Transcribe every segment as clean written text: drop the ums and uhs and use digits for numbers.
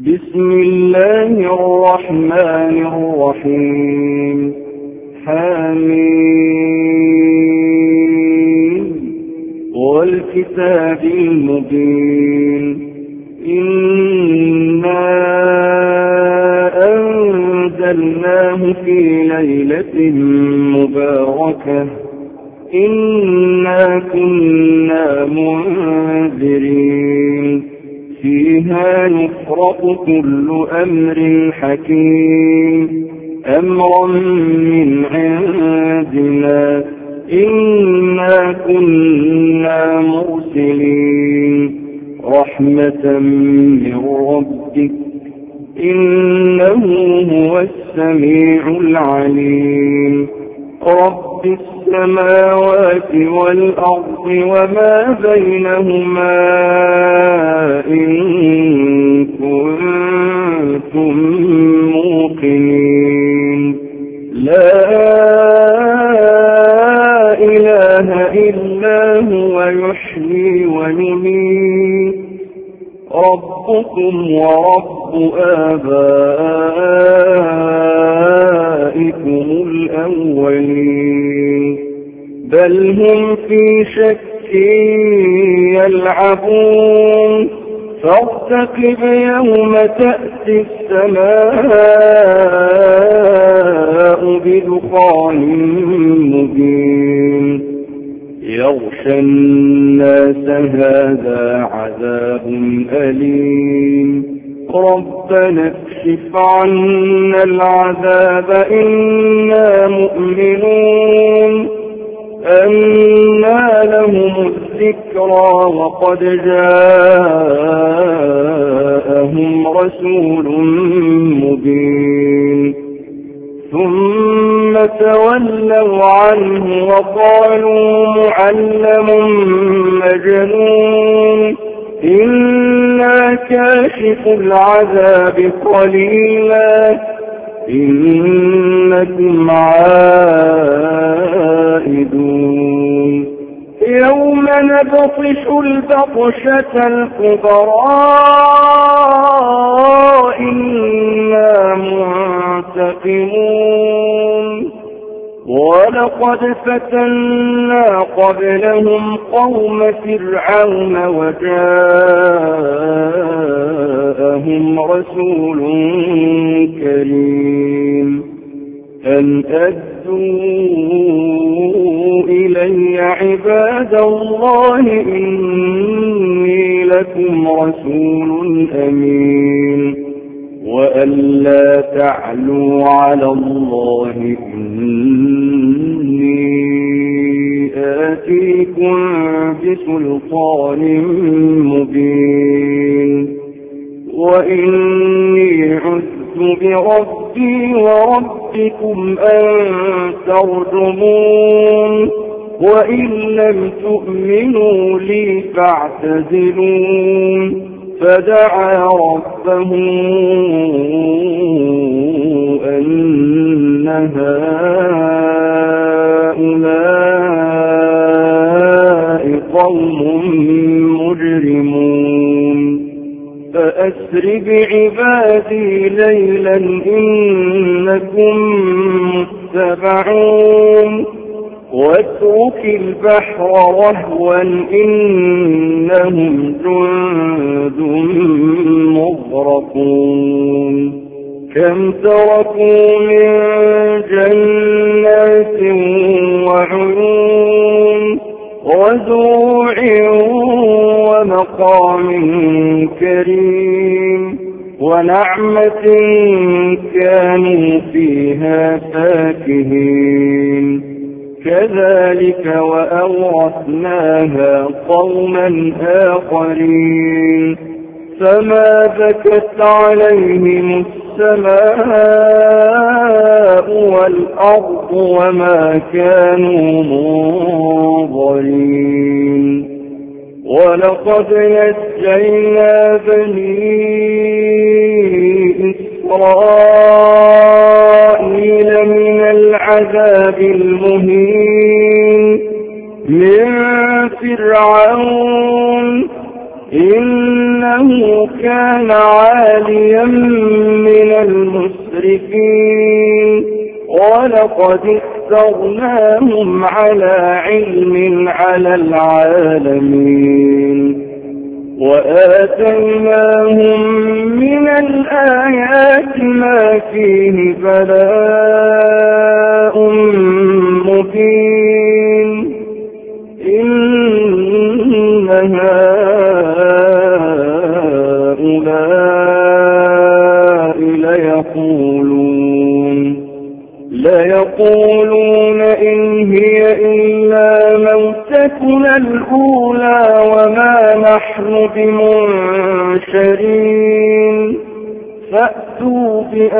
بسم الله الرحمن الرحيم. حميم والكتاب المبين. إنا أنزلناه في ليلة مباركة إنا كنا منذرين فيها يفرق كل أمر حكيم أمرا من عندنا إنا كنا مرسلين رحمة من ربك إنه هو السميع العليم. رب السماوات والأرض وما بينهما إن كنتم موقنين. لا إله إلا هو يحيي ويميت ربكم ورب آبائكم الأولين بل هم في شك يلعبون فارتقب يوم تأتي السماء بدخان مبين يغشى الناس هذا عذاب أليم ربنا اكشف عنا العذاب إنا مؤمنون. أنى لهم الذكرى وقد جاءهم رسول مبين ثم تولوا عنه وقالوا معلم مجنون إنا كاشف العذاب قليلا إنكم عائدون. يوم نبطش البطشة الكبرى إنا منتقمون ولقد فتنا قبلهم قوم فرعون وجاءهم رسول كريم أن أدوا إلي عباد الله إني لكم رسول أمين وأن لا تعلوا على الله إني آتيكم بسلطان مبين وإني عذت بربي وربكم أن ترجمون وإن لم تؤمنوا لي فاعتزلون. فدعا ربه أن هؤلاء قوم مجرمون فأسر بعبادي ليلا إنكم متبعون واترك البحر رهوا إنهم جند مغرقون كم تركوا من جنات وعيون وزروع ومقام كريم ونعمة كانوا فيها فاكهين كذلك وأورثناها قوما آخرين فما بكت عليهم السماء والأرض وما كانوا منظرين. ولقد نجينا بني إسرائيل من العذاب المهين من فرعون إنه إنه كان عاليا من المسرفين ولقد اخترناهم على علم على العالمين وآتيناهم من الآيات ما فيه بلاء مبين إن هؤلاء ليقولون إن هي إلا موتتنا الأولى وما نحن بمنشرين فأتوا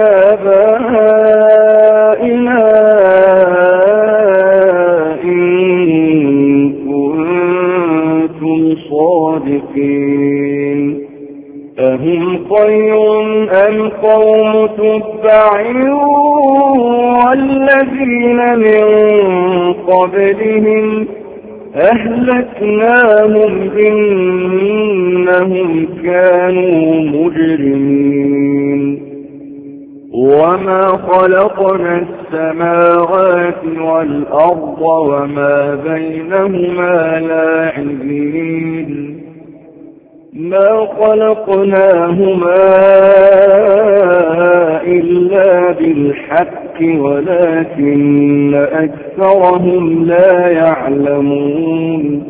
بآبائنا إن كنتم صادقين أهم خير أم قوم تبع والذين من قبلهم أهلكناهم إنهم كانوا مجرمين وما خلقنا السماوات والأرض وما بينهما لاعبين ما خلقناهما إلا بالحق ولكن أكثرهم لا يعلمون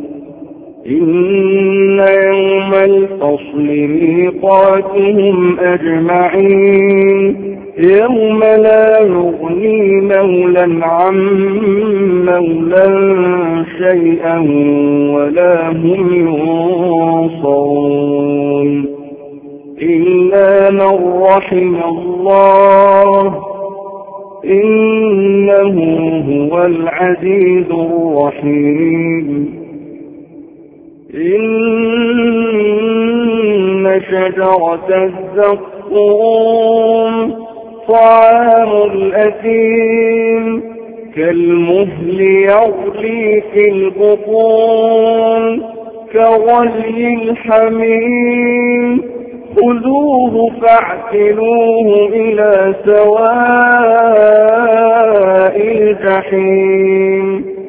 إن يوم الفصل ميقاتهم أجمعين يوم لا يغني مولا عن مولا شيئا ولا هم ينصرون إلا من رحم الله إنه هو العزيز الرحيم إن شجرة الزقوم طعام الأثيم كالمهل يغلي في البطون كغلي الحميم خذوه فاعتلوه إلى سواء الجحيم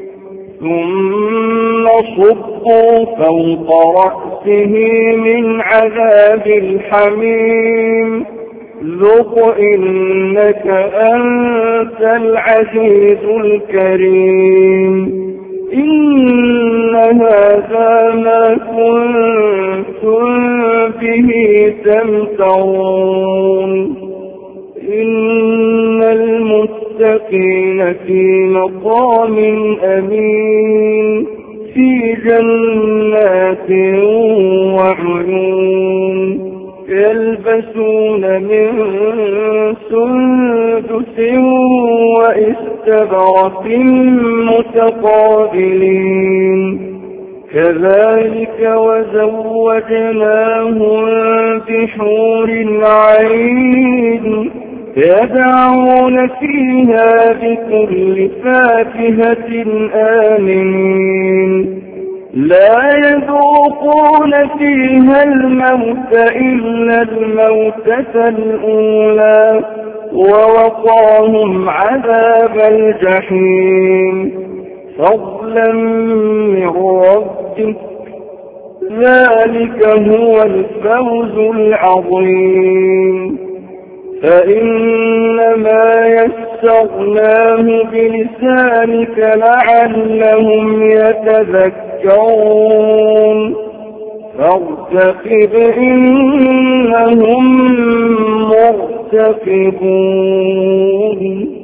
ثم صبوا فوق رأسه من عذاب الحميم ذق إنك أنت العزيز الكريم إن هذا ما كنتم به تمترون إن المتقين في مقام أمين في جنات وعيون يلبسون من سندس واستبرق متقابلين كذلك وزوجناهم بحور عين يدعون فيها بكل فاكهة آمنين لا يذوقون فيها الموت إلا الموتة الأولى ووقاهم عذاب الجحيم فضلا من ربك ذلك هو الفوز العظيم فإنما يسرناه بلسانك لعلهم يتذكرون فارتقب إنهم مرتقبون